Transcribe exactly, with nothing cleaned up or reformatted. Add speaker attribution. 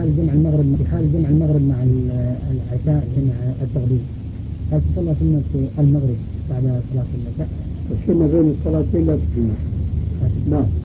Speaker 1: حال جمع المغرب في حال جمع المغرب مع العشاء جمع التغدير هل تصلى سنة المغرب بعد صلاة العشاء؟
Speaker 2: السنة بين الصلاتين لا تجمع. نعم.